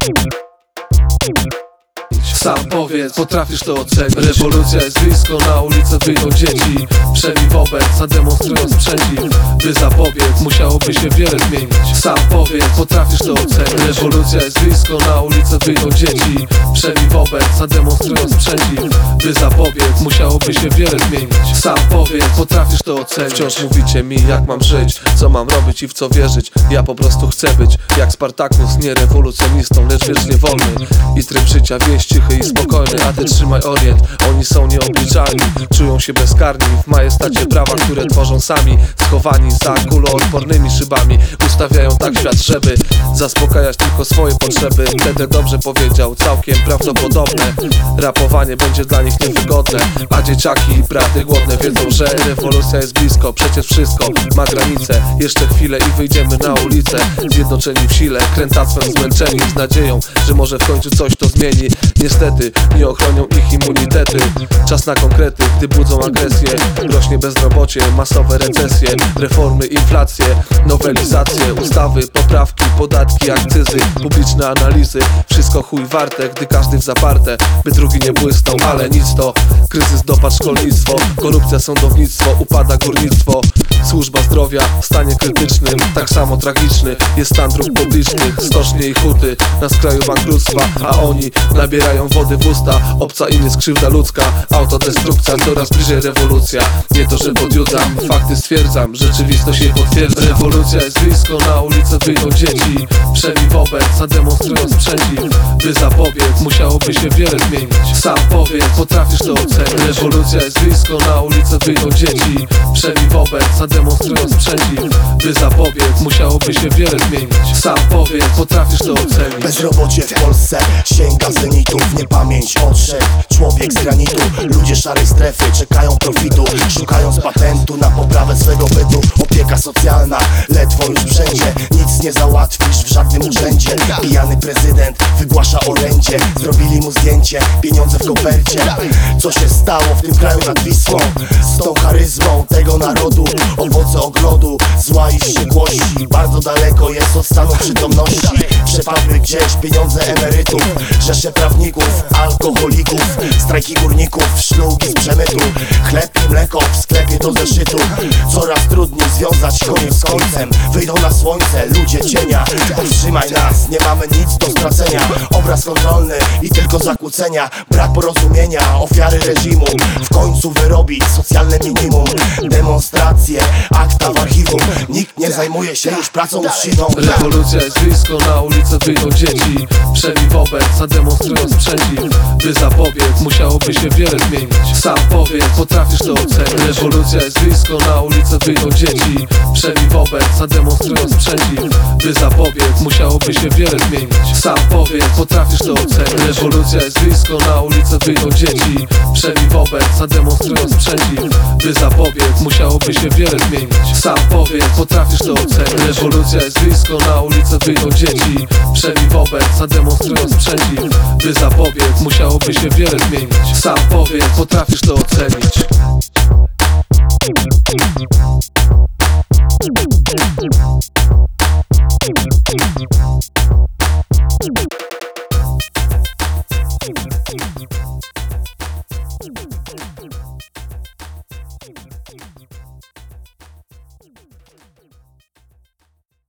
Sam powiedz, potrafisz to ocenić. Rewolucja jest blisko, na ulicę wyjdą dzieci. Przemij wobec, zademonstrują sprzęcik. By zapobiec, musiałoby się wiele zmienić. Sam powiedz, potrafisz to ocenić. Rewolucja jest blisko, na ulicę wyjdą dzieci. Przemij wobec, zademonstrują sprzęcik. By zapobiec, musiałoby się wiele zmienić. Sam powiedz, potrafisz to ocenić. Wciąż mówicie mi, jak mam żyć, co mam robić i w co wierzyć. Ja po prostu chcę być jak Spartakus, nie rewolucjonistą, lecz wiecznie wolny. I tryb życia wieś cichy i spokojny, a ty trzymaj orient. Oni są nieobliczalni, czują się bezkarni w majestacie prawa, które tworzą sami. Schowani za kuloodpornymi szybami, ustawiają tak świat, żeby zaspokajać tylko swoje potrzeby. Wtedy dobrze powiedział, całkiem prawdopodobne. Rapowanie będzie dla nich niewygodne, a dzieciaki i braty głodne wiedzą, że rewolucja jest blisko. Przecież wszystko ma granice. Jeszcze chwilę i wyjdziemy na ulicę, zjednoczeni w sile, krętactwem zmęczeni, z nadzieją, że może w końcu coś to zmieni. Niestety nie ochronią ich immunitety. Czas na konkrety, gdy budzą agresję. Rośnie bezrobocie, masowe recesje, reformy, inflacje, nowelizacje, ustawy, poprawki, podatki, akcyzy, publiczne analizy. Wszystko chuj warte, gdy każdy w zaparte, by drugi nie błysnął, ale nic to kryzys, dopad, szkolnictwo, korupcja, sądownictwo, upada górnictwo. Służba zdrowia w stanie krytycznym, tak samo tragiczny jest stan dróg publicznych, stocznie i huty na skraju bankructwa, a oni nabierają wody w usta. Obca im jest krzywda ludzka, autodestrukcja, coraz bliżej rewolucja. Nie to, że podjudzam, fakty stwierdzam, rzeczywistość je potwierdza. Rewolucja jest blisko, na ulicę wyjdą dzieci. Przemij wobec, zademonstrują sprzęcik. By zapobiec, musiałoby się wiele zmienić. Sam powiedz, potrafisz to ocenić. Rewolucja jest blisko, na ulicę wyjdą dzieci. Przemij wobec, zademonstrują sprzęcik. By zapobiec, musiałoby się wiele zmienić. Sam powiedz, potrafisz to ocenić. Bezrobocie w Polsce sięga zenitów, niepamięć odszedł człowiek z granitu. Ludzie szarej strefy czekają profitu, szukając patentu na poprawę swego bytu. Opieka socjalna ledwo już wszędzie, nic nie załatwisz w żadnym urzędzie. Pijany prezydent wygłasza orędzie, zrobili mu zdjęcie, pieniądze w kopercie. Co się stało w tym kraju nad Wisłą? Z tą charyzmą tego narodu, owoce ogrodu zła już się głosi. Bardzo daleko jest od stanu przytomności. Przepadły gdzieś pieniądze emerytów, rzesze prawników, alkoholików, strajki górników, szlugi z przemytu. Chleb i mleko w sklepie do zeszytu. Coraz trudniej związać koniec z końcem. Wyjdą na słońce ludzie cienia, powstrzymaj nas, nie mamy nic do stracenia. Obraz kontrolny i tylko zakłócenia, brak porozumienia, ofiary reżimu. W końcu wyrobić socjalne minimum. Demonstracje, akta w archiwum. Nikt nie zajmuje się już pracą uczciwą. Rewolucja jest blisko, na ulicę wyjdą dzieci. Przemij wobec, zademonstrują sprzęcik. By zapobiec, musiałoby się wiele zmienić. Sam powiedz, potrafisz to ocenić. Rewolucja jest blisko, na ulicę wyjdą dzieci. Przemij wobec, zademonstrują sprzęcik. By zapobiec, musiałoby się wiele zmienić. Sam powiedz, potrafisz to ocenić. Rewolucja jest blisko, na ulicę wyjdą dzieci. Przemij wobec, zademonstrują sprzęcik. By zapobiec, musiałoby się wiele zmienić. Sam powiedz, potrafisz to ocenić. Rewolucja jest blisko, na ulicę wyjdą dzieci. Przemij wobec, zademonstrują sprzęcik. By zapobiec, musiałoby się wiele zmienić. Sam powiedz, potrafisz to ocenić.